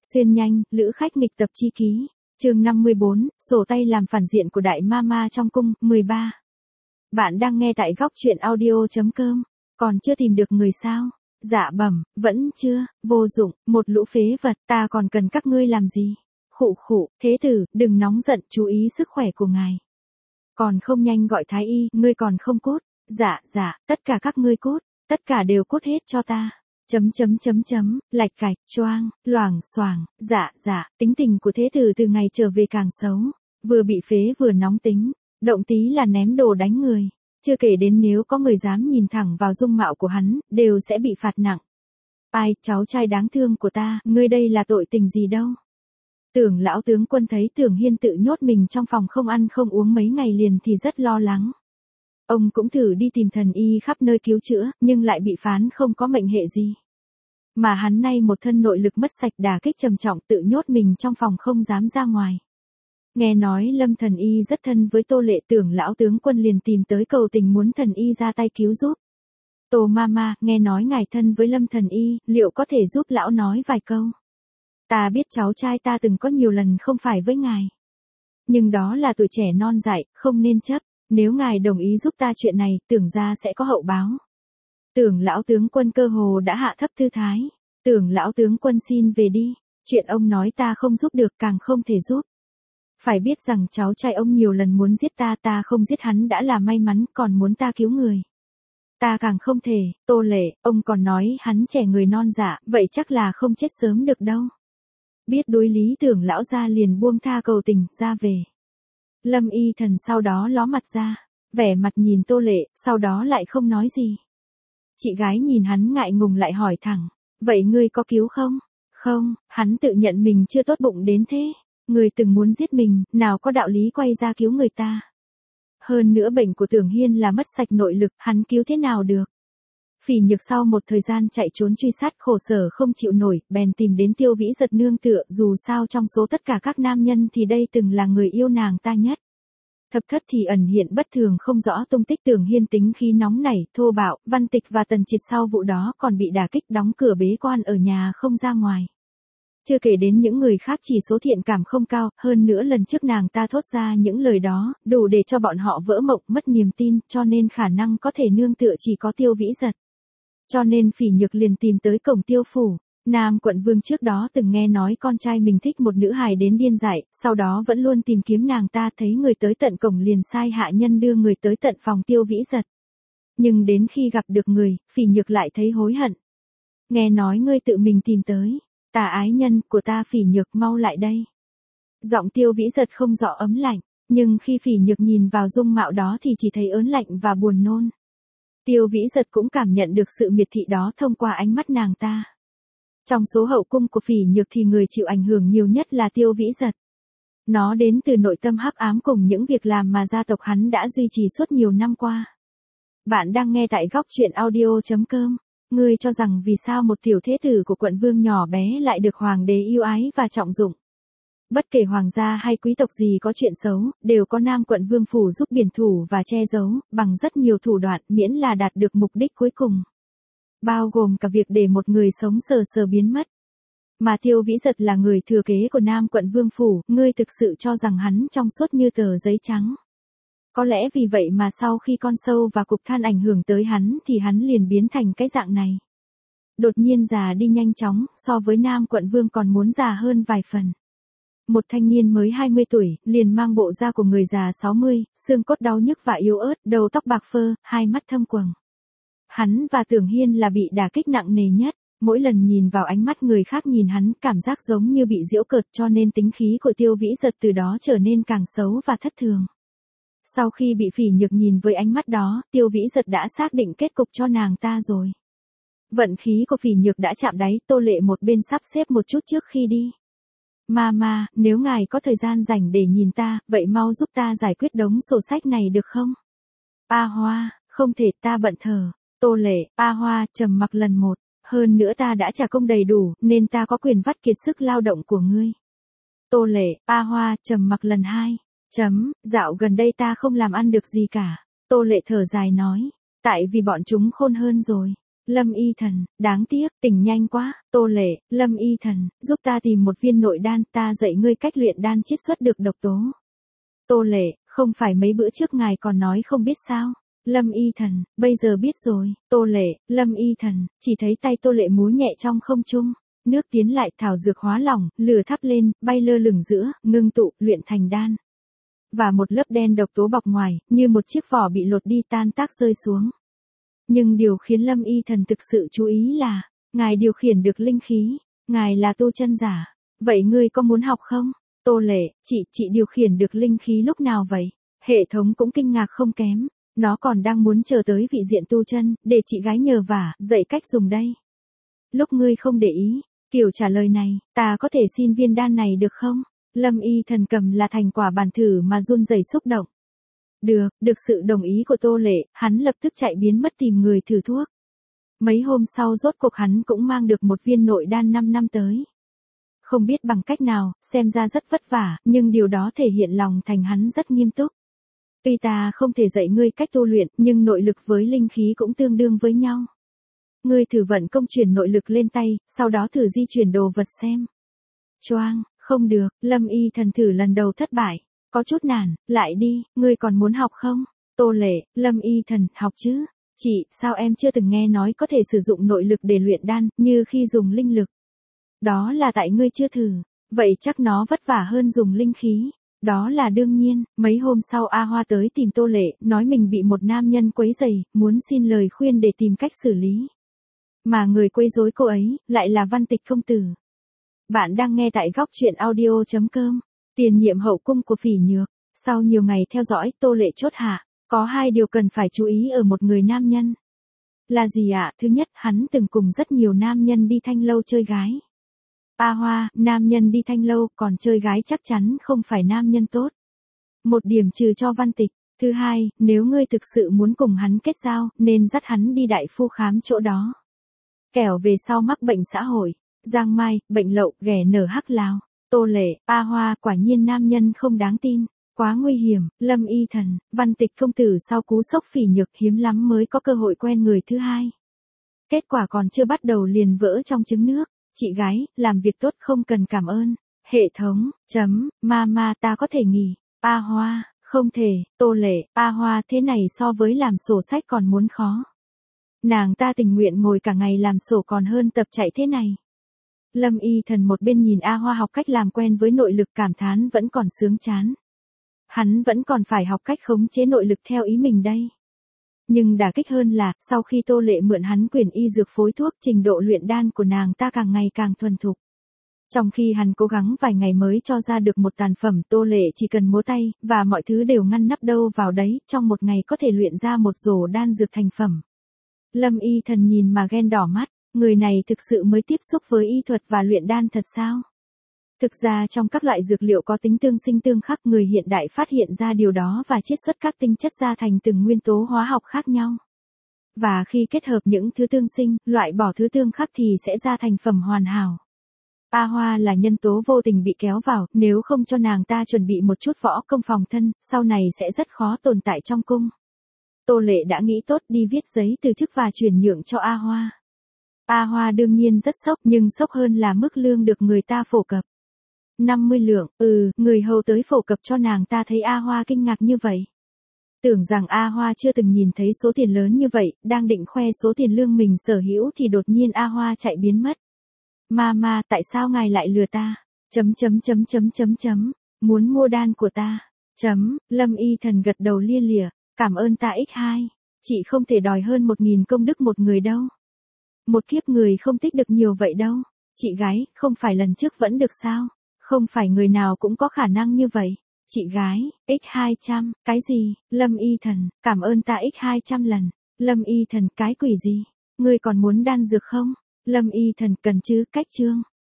Xuyên nhanh, lữ khách nghịch tập chi ký. Chương 54, sổ tay làm phản diện của đại mama trong cung, 13. Bạn đang nghe tại góc truyện audio.com. Còn chưa tìm được người sao? Dạ bẩm, vẫn chưa, vô dụng, một lũ phế vật, ta còn cần các ngươi làm gì? Khụ khụ, thế tử, đừng nóng giận, chú ý sức khỏe của ngài. Còn không nhanh gọi thái y, ngươi còn không cút. Dạ, tất cả các ngươi cút, tất cả đều cút hết cho ta. Lạch cạch, choang, loảng xoảng, dạ, tính tình của thế tử từ ngày trở về càng xấu, vừa bị phế vừa nóng tính, động tí là ném đồ đánh người, chưa kể đến nếu có người dám nhìn thẳng vào dung mạo của hắn, đều sẽ bị phạt nặng. Ai, cháu trai đáng thương của ta, ngươi đây là tội tình gì đâu. Tưởng lão tướng quân thấy Tưởng Hiên tự nhốt mình trong phòng không ăn không uống mấy ngày liền thì rất lo lắng. Ông cũng thử đi tìm thần y khắp nơi cứu chữa, nhưng lại bị phán không có mệnh hệ gì. Mà hắn nay một thân nội lực mất sạch đả kích trầm trọng tự nhốt mình trong phòng không dám ra ngoài. Nghe nói Lâm thần y rất thân với Tô Lệ, Tưởng lão tướng quân liền tìm tới cầu tình muốn thần y ra tay cứu giúp. Tô mama, nghe nói ngài thân với Lâm thần y, liệu có thể giúp lão nói vài câu? Ta biết cháu trai ta từng có nhiều lần không phải với ngài. Nhưng đó là tuổi trẻ non dại, không nên chấp. Nếu ngài đồng ý giúp ta chuyện này, Tưởng ra sẽ có hậu báo. Tưởng lão tướng quân cơ hồ đã hạ thấp tư thái. Tưởng lão tướng quân xin về đi. Chuyện ông nói ta không giúp được, càng không thể giúp. Phải biết rằng cháu trai ông nhiều lần muốn giết ta không giết hắn đã là may mắn, còn muốn ta cứu người. Ta càng không thể. Tô Lệ, ông còn nói hắn trẻ người non dạ, vậy chắc là không chết sớm được đâu. Biết đối lý, Tưởng lão ra liền buông tha cầu tình, ra về. Lâm y thần sau đó ló mặt ra, vẻ mặt nhìn Tô Lệ, sau đó lại không nói gì. Chị gái nhìn hắn ngại ngùng lại hỏi thẳng, vậy ngươi có cứu không? Không, hắn tự nhận mình chưa tốt bụng đến thế. Người từng muốn giết mình, nào có đạo lý quay ra cứu người ta. Hơn nữa bệnh của Tưởng Hiên là mất sạch nội lực, hắn cứu thế nào được? Phỉ Nhược sau một thời gian chạy trốn truy sát khổ sở không chịu nổi, bèn tìm đến Tiêu Vĩ Giật nương tựa, dù sao trong số tất cả các nam nhân thì đây từng là người yêu nàng ta nhất. Thập thất thì ẩn hiện bất thường không rõ tung tích. Tưởng Hiên tính khí nóng nảy, thô bạo, Văn Tịch và Tần Triệt sau vụ đó còn bị đả kích đóng cửa bế quan ở nhà không ra ngoài. Chưa kể đến những người khác chỉ số thiện cảm không cao, hơn nữa lần trước nàng ta thốt ra những lời đó, đủ để cho bọn họ vỡ mộng mất niềm tin, cho nên khả năng có thể nương tựa chỉ có Tiêu Vĩ Giật. Cho nên Phỉ Nhược liền tìm tới cổng Tiêu phủ. Nam quận vương trước đó từng nghe nói con trai mình thích một nữ hài đến điên dại, sau đó vẫn luôn tìm kiếm nàng ta, thấy người tới tận cổng liền sai hạ nhân đưa người tới tận phòng Tiêu Vĩ Giật. Nhưng đến khi gặp được người, Phỉ Nhược lại thấy hối hận. Nghe nói ngươi tự mình tìm tới. Tà ái nhân của ta, Phỉ Nhược mau lại đây. Giọng Tiêu Vĩ Giật không rõ ấm lạnh, nhưng khi Phỉ Nhược nhìn vào dung mạo đó thì chỉ thấy ớn lạnh và buồn nôn. Tiêu Vĩ Giật cũng cảm nhận được sự miệt thị đó thông qua ánh mắt nàng ta. Trong số hậu cung của Phỉ Nhược thì người chịu ảnh hưởng nhiều nhất là Tiêu Vĩ Giật. Nó đến từ nội tâm hắc ám cùng những việc làm mà gia tộc hắn đã duy trì suốt nhiều năm qua. Bạn đang nghe tại góc truyện audio.com. Ngươi cho rằng vì sao một tiểu thế tử của quận vương nhỏ bé lại được hoàng đế yêu ái và trọng dụng? Bất kể hoàng gia hay quý tộc gì có chuyện xấu, đều có Nam quận vương phủ giúp biển thủ và che giấu, bằng rất nhiều thủ đoạn, miễn là đạt được mục đích cuối cùng. Bao gồm cả việc để một người sống sờ sờ biến mất. Mà Tiêu Vĩ Giật là người thừa kế của Nam quận vương phủ, ngươi thực sự cho rằng hắn trong suốt như tờ giấy trắng. Có lẽ vì vậy mà sau khi con sâu và cục than ảnh hưởng tới hắn thì hắn liền biến thành cái dạng này. Đột nhiên già đi nhanh chóng, so với Nam quận vương còn muốn già hơn vài phần. Một thanh niên mới 20 tuổi, liền mang bộ da của người già 60, xương cốt đau nhức và yếu ớt, đầu tóc bạc phơ, hai mắt thâm quầng. Hắn và Tưởng Hiên là bị đả kích nặng nề nhất, mỗi lần nhìn vào ánh mắt người khác nhìn hắn cảm giác giống như bị giễu cợt, cho nên tính khí của Tiêu Vĩ Giật từ đó trở nên càng xấu và thất thường. Sau khi bị Phỉ Nhược nhìn với ánh mắt đó, Tiêu Vĩ Giật đã xác định kết cục cho nàng ta rồi. Vận khí của Phỉ Nhược đã chạm đáy, Tô Lệ một bên sắp xếp một chút trước khi đi. Mama, nếu ngài có thời gian rảnh để nhìn ta, vậy mau giúp ta giải quyết đống sổ sách này được không? A Hoa, không thể, ta bận thờ. Tô Lệ, A Hoa, trầm mặc lần một. Hơn nữa ta đã trả công đầy đủ, nên ta có quyền vắt kiệt sức lao động của ngươi. Tô Lệ, A Hoa, trầm mặc lần hai. Dạo gần đây ta không làm ăn được gì cả. Tô Lệ thở dài nói. Tại vì bọn chúng khôn hơn rồi. Lâm Y Thần, đáng tiếc, tỉnh nhanh quá. Tô Lệ, Lâm Y Thần, giúp ta tìm một viên nội đan, ta dạy ngươi cách luyện đan chiết xuất được độc tố. Tô Lệ, không phải mấy bữa trước ngài còn nói không biết sao? Lâm Y Thần, bây giờ biết rồi. Tô Lệ, Lâm Y Thần, chỉ thấy tay Tô Lệ múa nhẹ trong không trung. Nước tiến lại, thảo dược hóa lỏng, lửa thắp lên, bay lơ lửng giữa, ngưng tụ, luyện thành đan. Và một lớp đen độc tố bọc ngoài, như một chiếc vỏ bị lột đi tan tác rơi xuống. Nhưng điều khiến Lâm Y Thần thực sự chú ý là, ngài điều khiển được linh khí, ngài là tu chân giả. Vậy ngươi có muốn học không? Tô Lệ, chị điều khiển được linh khí lúc nào vậy? Hệ thống cũng kinh ngạc không kém, nó còn đang muốn chờ tới vị diện tu chân, để chị gái nhờ vả, dạy cách dùng đây. Lúc ngươi không để ý, kiểu trả lời này, ta có thể xin viên đan này được không? Lâm Y Thần cầm là thành quả bàn thử mà run rẩy xúc động. Được sự đồng ý của Tô Lệ, hắn lập tức chạy biến mất tìm người thử thuốc. Mấy hôm sau rốt cuộc hắn cũng mang được một viên nội đan 5 năm tới. Không biết bằng cách nào, xem ra rất vất vả, nhưng điều đó thể hiện lòng thành hắn rất nghiêm túc. Tuy ta không thể dạy ngươi cách tu luyện, nhưng nội lực với linh khí cũng tương đương với nhau. Ngươi thử vận công truyền nội lực lên tay, sau đó thử di chuyển đồ vật xem. Choang, không được, Lâm Y Thần thử lần đầu thất bại. Có chút nản, lại đi, ngươi còn muốn học không? Tô Lệ, Lâm Y Thần, học chứ? Chị, sao em chưa từng nghe nói có thể sử dụng nội lực để luyện đan, như khi dùng linh lực? Đó là tại ngươi chưa thử, vậy chắc nó vất vả hơn dùng linh khí. Đó là đương nhiên. Mấy hôm sau A Hoa tới tìm Tô Lệ, nói mình bị một nam nhân quấy rầy, muốn xin lời khuyên để tìm cách xử lý. Mà người quấy rối cô ấy, lại là Văn Tịch công tử. Bạn đang nghe tại góc truyện audio.com. Tiền nhiệm hậu cung của Phỉ Nhược. Sau nhiều ngày theo dõi, Tô Lệ chốt hạ, có 2 điều cần phải chú ý ở một người nam nhân. Là gì ạ? Thứ nhất, hắn từng cùng rất nhiều nam nhân đi thanh lâu chơi gái. A Hoa, nam nhân đi thanh lâu, còn chơi gái chắc chắn không phải nam nhân tốt. Một điểm trừ cho Văn Tịch. Thứ hai, nếu ngươi thực sự muốn cùng hắn kết giao, nên dắt hắn đi đại phu khám chỗ đó. Kẻo về sau mắc bệnh xã hội, giang mai, bệnh lậu, ghẻ nở hắc lao. Tô Lệ, A Hoa, quả nhiên nam nhân không đáng tin, quá nguy hiểm. Lâm Y Thần, Văn Tịch công tử sau cú sốc Phỉ Nhược hiếm lắm mới có cơ hội quen người thứ hai. Kết quả còn chưa bắt đầu liền vỡ trong trứng nước. Chị gái, làm việc tốt không cần cảm ơn. Hệ thống, mama ta có thể nghỉ. A Hoa, không thể. Tô Lệ, A Hoa, thế này so với làm sổ sách còn muốn khó. Nàng ta tình nguyện ngồi cả ngày làm sổ còn hơn tập chạy thế này. Lâm Y Thần một bên nhìn A Hoa học cách làm quen với nội lực cảm thán vẫn còn sướng chán. Hắn vẫn còn phải học cách khống chế nội lực theo ý mình đây. Nhưng đả kích hơn là, sau khi Tô Lệ mượn hắn quyền y dược phối thuốc, trình độ luyện đan của nàng ta càng ngày càng thuần thục. Trong khi hắn cố gắng vài ngày mới cho ra được một tàn phẩm, Tô Lệ chỉ cần múa tay, và mọi thứ đều ngăn nắp đâu vào đấy, trong một ngày có thể luyện ra một rổ đan dược thành phẩm. Lâm Y Thần nhìn mà ghen đỏ mắt, người này thực sự mới tiếp xúc với y thuật và luyện đan thật sao? Thực ra trong các loại dược liệu có tính tương sinh tương khắc, người hiện đại phát hiện ra điều đó và chiết xuất các tinh chất ra thành từng nguyên tố hóa học khác nhau. Và khi kết hợp những thứ tương sinh, loại bỏ thứ tương khắc thì sẽ ra thành phẩm hoàn hảo. A Hoa là nhân tố vô tình bị kéo vào, nếu không cho nàng ta chuẩn bị một chút võ công phòng thân, sau này sẽ rất khó tồn tại trong cung. Tô Lệ đã nghĩ tốt đi viết giấy từ chức và chuyển nhượng cho A Hoa. A Hoa đương nhiên rất sốc, nhưng sốc hơn là mức lương được người ta phổ cập. 50 lượng, người hầu tới phổ cập cho nàng ta thấy A Hoa kinh ngạc như vậy. Tưởng rằng A Hoa chưa từng nhìn thấy số tiền lớn như vậy, đang định khoe số tiền lương mình sở hữu thì đột nhiên A Hoa chạy biến mất. Mama, tại sao ngài lại lừa ta? Muốn mua đan của ta? Lâm Y Thần gật đầu lia lịa, cảm ơn ta x2. Chị không thể đòi hơn 1.000 công đức một người đâu. Một kiếp người không tích được nhiều vậy đâu. Chị gái, không phải lần trước vẫn được sao? Không phải người nào cũng có khả năng như vậy. Chị gái, x200, cái gì? Lâm Y Thần, cảm ơn ta x200 lần. Lâm Y Thần, cái quỷ gì? Ngươi còn muốn đan dược không? Lâm Y Thần, cần chứ, cách chương.